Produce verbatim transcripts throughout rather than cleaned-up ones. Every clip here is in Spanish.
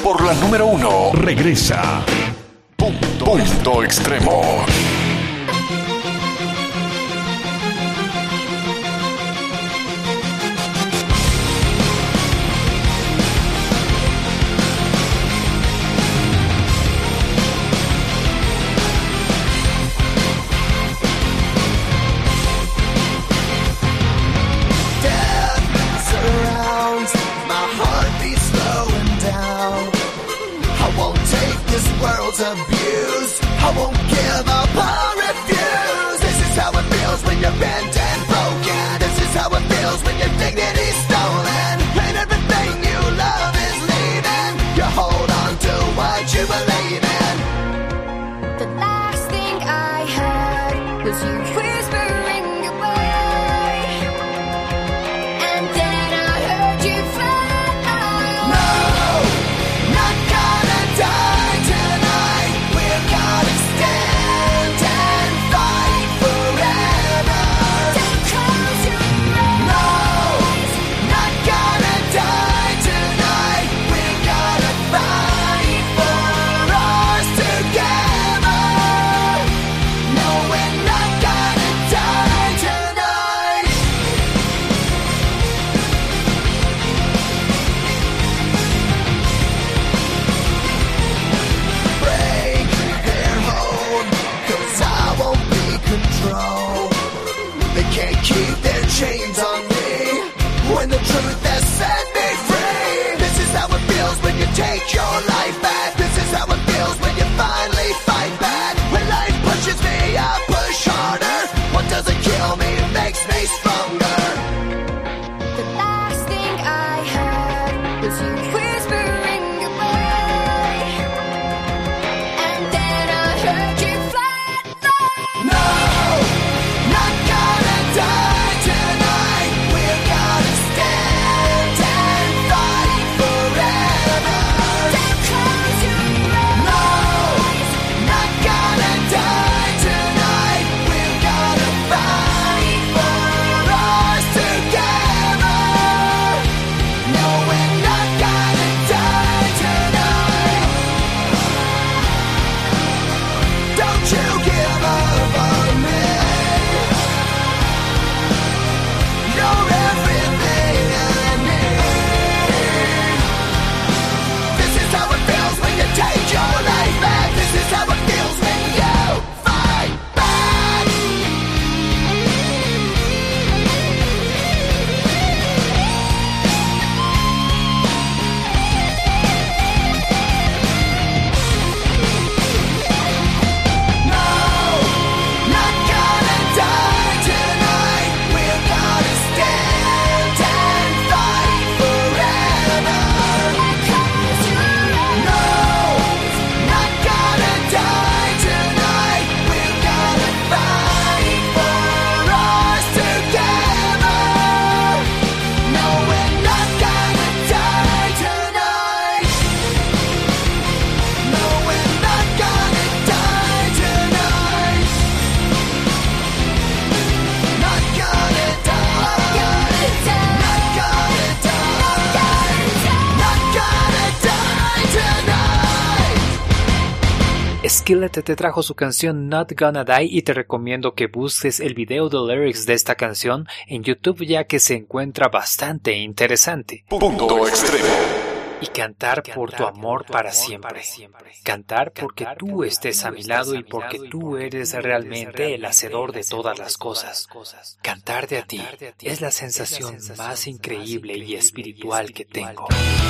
por la número uno. Regresa Punto, Punto Extremo. Abuse. I won't give up or refuse. This is how it feels when you're bent and broken. This is how it feels when your dignity's stolen and everything you love is leaving. You hold on to what you believe in. The last thing I heard was you whispering goodbye, and then I heard you fly. No, not gonna die tonight. We're gonna stand and fight forever. Don't close your eyes. No, not gonna die tonight. We're gonna fight for ours together. No, we're not gonna die tonight. Break their hold, 'cause I won't be controlled. They can't keep their chains on me when the truth has set me free. This is how it feels when you take your life back. This is how it feels when you finally fight back. When life pushes me, I push harder. What doesn't kill me makes me stronger. The last thing I heard was you whispering goodbye, and then I heard you fly. No, not gonna die tonight. We're gonna stand and fight forever. Don't close your eyes. No, not gonna die tonight. We're gonna fight for ours together. No, we're not gonna die tonight. Don't you give up on me. You're everything I need. This is how it feels when you take your life back. This is how it feels when you fight back. No, not gonna die tonight. We're gonna stand and fight forever. No, not gonna die tonight. We're gonna fight for ours together. No, we're not gonna die tonight. No, we're not gonna die tonight. Not gonna die. Not gonna die. Not gonna die tonight. Skillet te trajo su canción Not Gonna Die y te recomiendo que busques el video de lyrics de esta canción en YouTube, ya que se encuentra bastante interesante. Punto Extremo. Y cantar por tu amor para siempre. Cantar porque tú estés a mi lado y porque tú eres realmente el hacedor de todas las cosas. Cantar de a ti es la sensación más increíble y espiritual que tengo.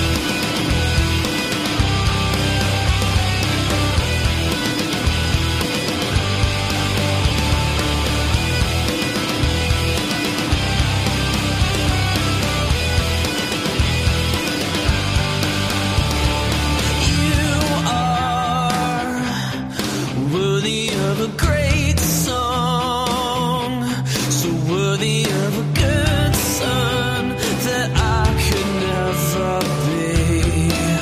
Worthy of a great song, so worthy of a good son that I could never be.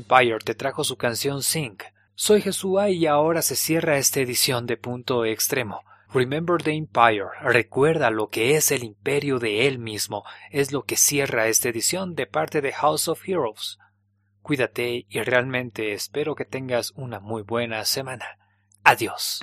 Empire te trajo su canción Sing. Soy Jesúa y ahora se cierra esta edición de Punto Extremo. Remember the Empire, recuerda lo que es el imperio de él mismo, es lo que cierra esta edición de parte de House of Heroes. Cuídate y realmente espero que tengas una muy buena semana. Adiós.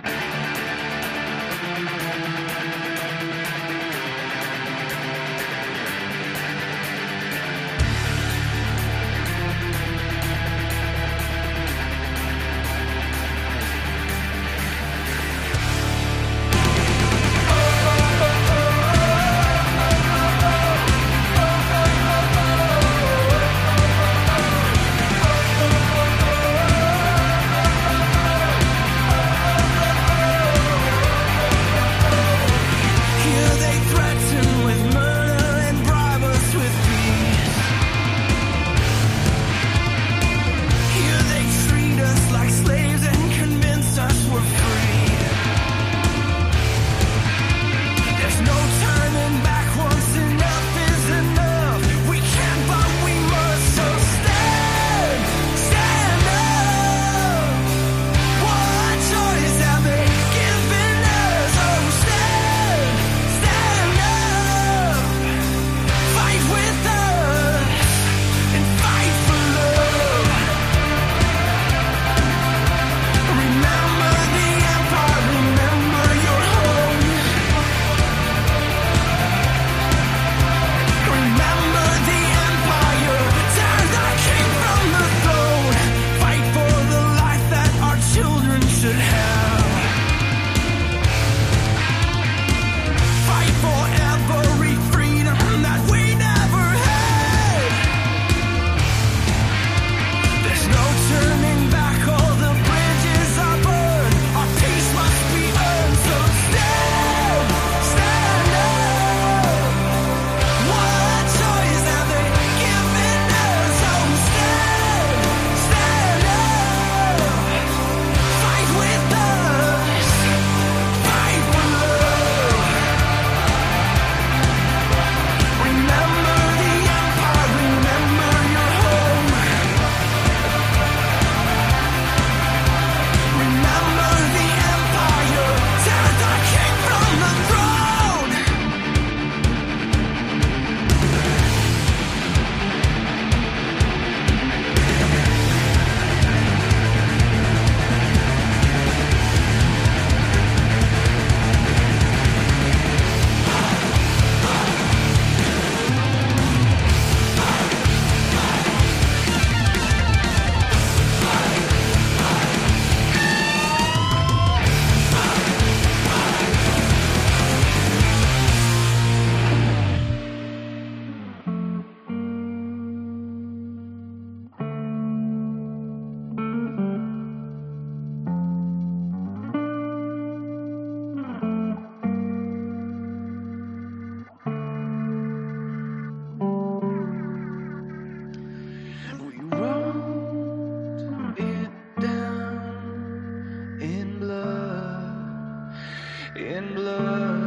In blood,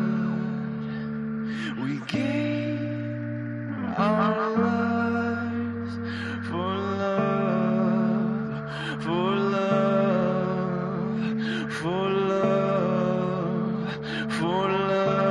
we gave our lives for love, for love, for love, for love.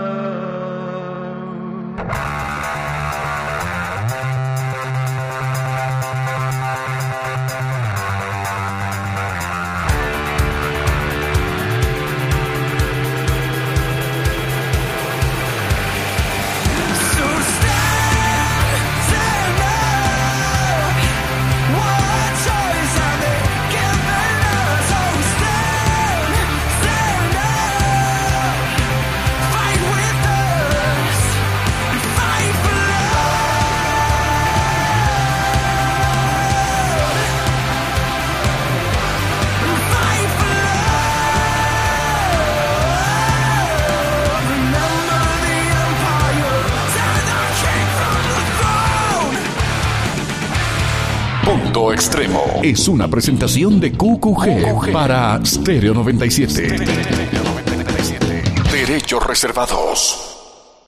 Punto Extremo es una presentación de Q Q G para Stereo noventa y siete. Derechos reservados.